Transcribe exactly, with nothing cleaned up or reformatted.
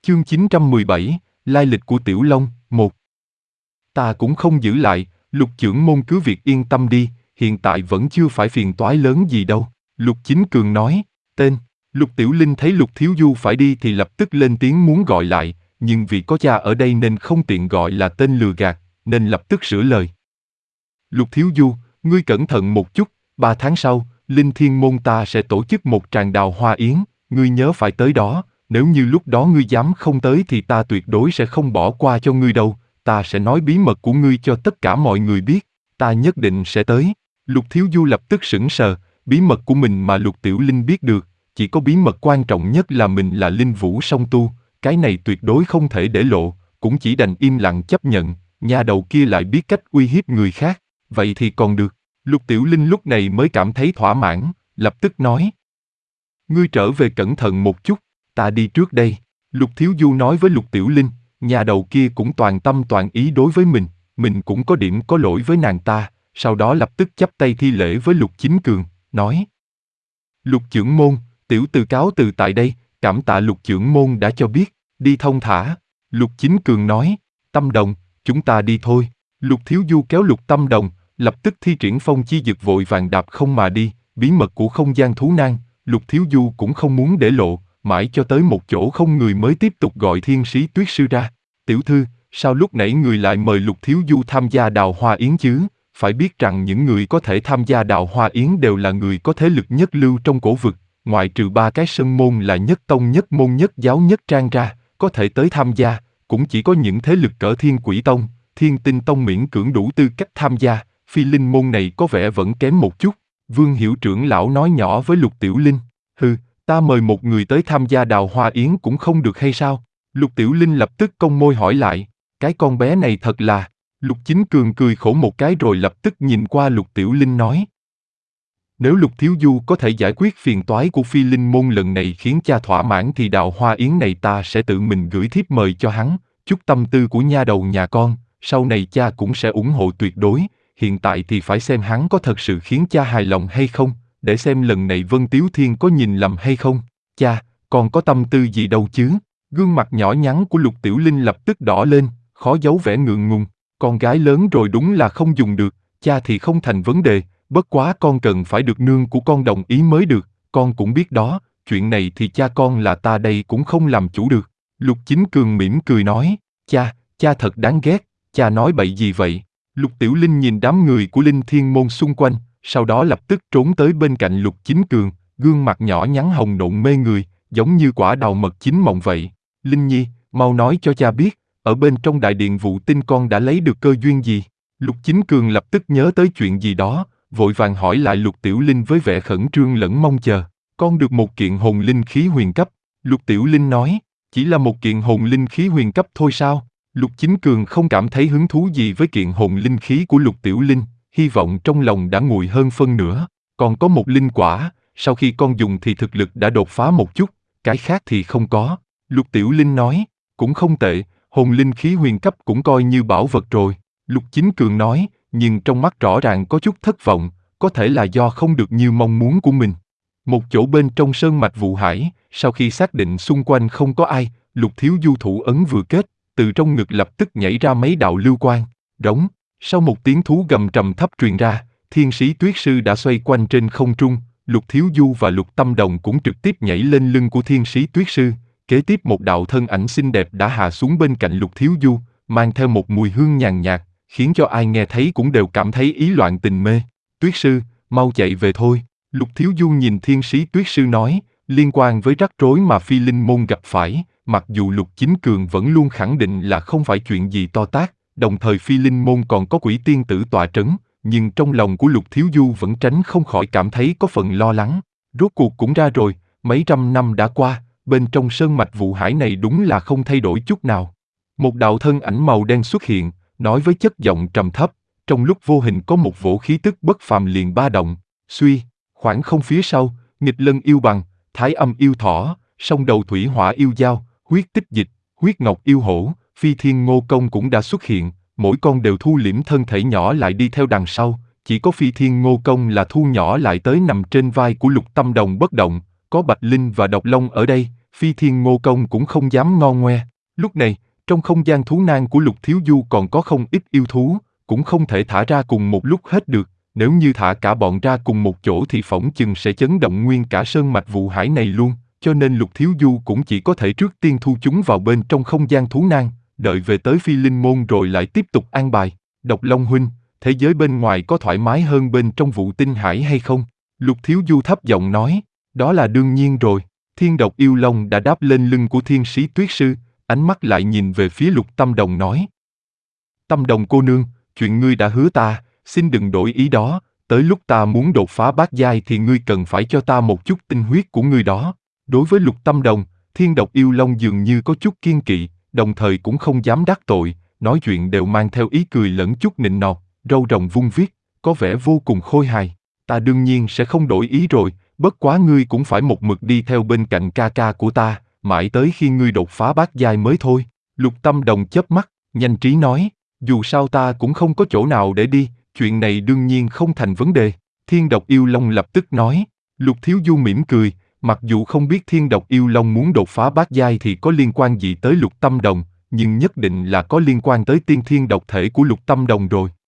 Chương chín trăm mười bảy, Lai lịch của Tiểu Long, một. Ta cũng không giữ lại, Lục trưởng môn cứ việc yên tâm đi, hiện tại vẫn chưa phải phiền toái lớn gì đâu. Lục Chính Cường nói, tên. Lục Tiểu Linh thấy Lục Thiếu Du phải đi thì lập tức lên tiếng muốn gọi lại, nhưng vì có cha ở đây nên không tiện gọi là tên lừa gạt, nên lập tức sửa lời. Lục Thiếu Du, ngươi cẩn thận một chút, ba tháng sau, Linh Thiên Môn ta sẽ tổ chức một tràng đào hoa yến, ngươi nhớ phải tới đó, nếu như lúc đó ngươi dám không tới thì ta tuyệt đối sẽ không bỏ qua cho ngươi đâu, ta sẽ nói bí mật của ngươi cho tất cả mọi người biết, ta nhất định sẽ tới. Lục Thiếu Du lập tức sững sờ, bí mật của mình mà Lục Tiểu Linh biết được, chỉ có bí mật quan trọng nhất là mình là linh vũ song tu, cái này tuyệt đối không thể để lộ, cũng chỉ đành im lặng chấp nhận, nha đầu kia lại biết cách uy hiếp người khác, vậy thì còn được. Lục Tiểu Linh lúc này mới cảm thấy thỏa mãn, lập tức nói. Ngươi trở về cẩn thận một chút, ta đi trước đây. Lục Thiếu Du nói với Lục Tiểu Linh, nhà đầu kia cũng toàn tâm toàn ý đối với mình, mình cũng có điểm có lỗi với nàng ta, sau đó lập tức chắp tay thi lễ với Lục Chính Cường, nói. Lục trưởng môn, tiểu từ cáo từ tại đây, cảm tạ Lục trưởng môn đã cho biết, đi thông thả. Lục Chính Cường nói, Tâm Đồng, chúng ta đi thôi. Lục Thiếu Du kéo Lục Tâm Đồng, lập tức thi triển phong chi dực vội vàng đạp không mà đi, bí mật của không gian thú nan, Lục Thiếu Du cũng không muốn để lộ, mãi cho tới một chỗ không người mới tiếp tục gọi Thiên Sĩ Tuyết Sư ra. Tiểu thư, sao lúc nãy người lại mời Lục Thiếu Du tham gia đào hoa yến chứ? Phải biết rằng những người có thể tham gia đào hoa yến đều là người có thế lực nhất lưu trong cổ vực, ngoại trừ ba cái sơn môn là nhất tông nhất môn nhất giáo nhất trang ra, có thể tới tham gia, cũng chỉ có những thế lực cỡ Thiên Quỷ Tông, Thiên Tinh Tông miễn cưỡng đủ tư cách tham gia, phi linh môn này có vẻ vẫn kém một chút. Vương Hiểu trưởng lão nói nhỏ với Lục Tiểu Linh, hừ, ta mời một người tới tham gia đào hoa yến cũng không được hay sao? Lục Tiểu Linh lập tức cong môi hỏi lại, cái con bé này thật là... Lục Chính Cường cười khổ một cái rồi lập tức nhìn qua Lục Tiểu Linh nói. Nếu Lục Thiếu Du có thể giải quyết phiền toái của phi linh môn lần này khiến cha thỏa mãn thì đào hoa yến này ta sẽ tự mình gửi thiếp mời cho hắn, chút tâm tư của nha đầu nhà con, sau này cha cũng sẽ ủng hộ tuyệt đối, hiện tại thì phải xem hắn có thật sự khiến cha hài lòng hay không, để xem lần này Vân Tiếu Thiên có nhìn lầm hay không. Cha, còn có tâm tư gì đâu chứ? Gương mặt nhỏ nhắn của Lục Tiểu Linh lập tức đỏ lên, khó giấu vẻ ngượng ngùng. Con gái lớn rồi đúng là không dùng được, cha thì không thành vấn đề, bất quá con cần phải được nương của con đồng ý mới được, con cũng biết đó, chuyện này thì cha con là ta đây cũng không làm chủ được. Lục Chính Cường mỉm cười nói, cha, cha thật đáng ghét, cha nói bậy gì vậy? Lục Tiểu Linh nhìn đám người của Linh Thiên Môn xung quanh, sau đó lập tức trốn tới bên cạnh Lục Chính Cường, gương mặt nhỏ nhắn hồng nộn mê người, giống như quả đào mật chín mọng vậy. Linh Nhi, mau nói cho cha biết, ở bên trong đại điện Vụ Tinh con đã lấy được cơ duyên gì? Lục Chính Cường lập tức nhớ tới chuyện gì đó, vội vàng hỏi lại Lục Tiểu Linh với vẻ khẩn trương lẫn mong chờ. Con được một kiện hồn linh khí huyền cấp. Lục Tiểu Linh nói, chỉ là một kiện hồn linh khí huyền cấp thôi sao? Lục Chính Cường không cảm thấy hứng thú gì với kiện hồn linh khí của Lục Tiểu Linh, hy vọng trong lòng đã nguội hơn phân nửa. Còn có một linh quả, sau khi con dùng thì thực lực đã đột phá một chút, cái khác thì không có. Lục Tiểu Linh nói, cũng không tệ, hồn linh khí huyền cấp cũng coi như bảo vật rồi. Lục Chính Cường nói, nhưng trong mắt rõ ràng có chút thất vọng, có thể là do không được như mong muốn của mình. Một chỗ bên trong sơn mạch Vụ Hải, sau khi xác định xung quanh không có ai, Lục Thiếu Du thủ ấn vừa kết, từ trong ngực lập tức nhảy ra mấy đạo lưu quang, rống. Sau một tiếng thú gầm trầm thấp truyền ra, Thiên Sĩ Tuyết Sư đã xoay quanh trên không trung, Lục Thiếu Du và Lục Tâm Đồng cũng trực tiếp nhảy lên lưng của Thiên Sĩ Tuyết Sư. Kế tiếp một đạo thân ảnh xinh đẹp đã hạ xuống bên cạnh Lục Thiếu Du, mang theo một mùi hương nhàn nhạt, khiến cho ai nghe thấy cũng đều cảm thấy ý loạn tình mê. Tuyết Sư, mau chạy về thôi. Lục Thiếu Du nhìn Thiên Sĩ Tuyết Sư nói, liên quan với rắc rối mà phi linh môn gặp phải, mặc dù Lục Chính Cường vẫn luôn khẳng định là không phải chuyện gì to tát, đồng thời phi linh môn còn có quỷ tiên tử tọa trấn, nhưng trong lòng của Lục Thiếu Du vẫn tránh không khỏi cảm thấy có phần lo lắng. Rốt cuộc cũng ra rồi, mấy trăm năm đã qua, bên trong sơn mạch Vụ Hải này đúng là không thay đổi chút nào. Một đạo thân ảnh màu đen xuất hiện, nói với chất giọng trầm thấp, trong lúc vô hình có một vỗ khí tức bất phàm liền ba động, suy, khoảng không phía sau, nghịch lân yêu bằng, thái âm yêu thỏ, song đầu thủy hỏa yêu dao, huyết tích dịch, huyết ngọc yêu hổ, phi thiên ngô công cũng đã xuất hiện, mỗi con đều thu liễm thân thể nhỏ lại đi theo đằng sau, chỉ có phi thiên ngô công là thu nhỏ lại tới nằm trên vai của Lục Tâm Đồng bất động, có Bạch Linh và Độc Long ở đây, Phi Thiên Ngô Công cũng không dám ngo ngoe. Lúc này, trong không gian thú nang của Lục Thiếu Du còn có không ít yêu thú, cũng không thể thả ra cùng một lúc hết được. Nếu như thả cả bọn ra cùng một chỗ thì phỏng chừng sẽ chấn động nguyên cả sơn mạch vụ hải này luôn, cho nên Lục Thiếu Du cũng chỉ có thể trước tiên thu chúng vào bên trong không gian thú nang, đợi về tới Phi Linh Môn rồi lại tiếp tục an bài. Độc Long huynh, thế giới bên ngoài có thoải mái hơn bên trong vụ tinh hải hay không? Lục Thiếu Du thấp giọng nói, đó là đương nhiên rồi. Thiên độc yêu long đã đáp lên lưng của thiên sĩ tuyết sư, ánh mắt lại nhìn về phía Lục Tâm Đồng nói. Tâm Đồng cô nương, chuyện ngươi đã hứa ta, xin đừng đổi ý đó, tới lúc ta muốn đột phá bát giai thì ngươi cần phải cho ta một chút tinh huyết của ngươi đó. Đối với Lục Tâm Đồng, thiên độc yêu long dường như có chút kiên kỵ, đồng thời cũng không dám đắc tội, nói chuyện đều mang theo ý cười lẫn chút nịnh nọt, râu rồng vung viết, có vẻ vô cùng khôi hài. Ta đương nhiên sẽ không đổi ý rồi, bất quá ngươi cũng phải một mực đi theo bên cạnh ca ca của ta, mãi tới khi ngươi đột phá bát giai mới thôi. Lục Tâm Đồng chớp mắt, nhanh trí nói, dù sao ta cũng không có chỗ nào để đi, chuyện này đương nhiên không thành vấn đề. Thiên độc yêu long lập tức nói. Lục Thiếu Du mỉm cười, mặc dù không biết thiên độc yêu long muốn đột phá bát giai thì có liên quan gì tới Lục Tâm Đồng, nhưng nhất định là có liên quan tới tiên thiên độc thể của Lục Tâm Đồng rồi.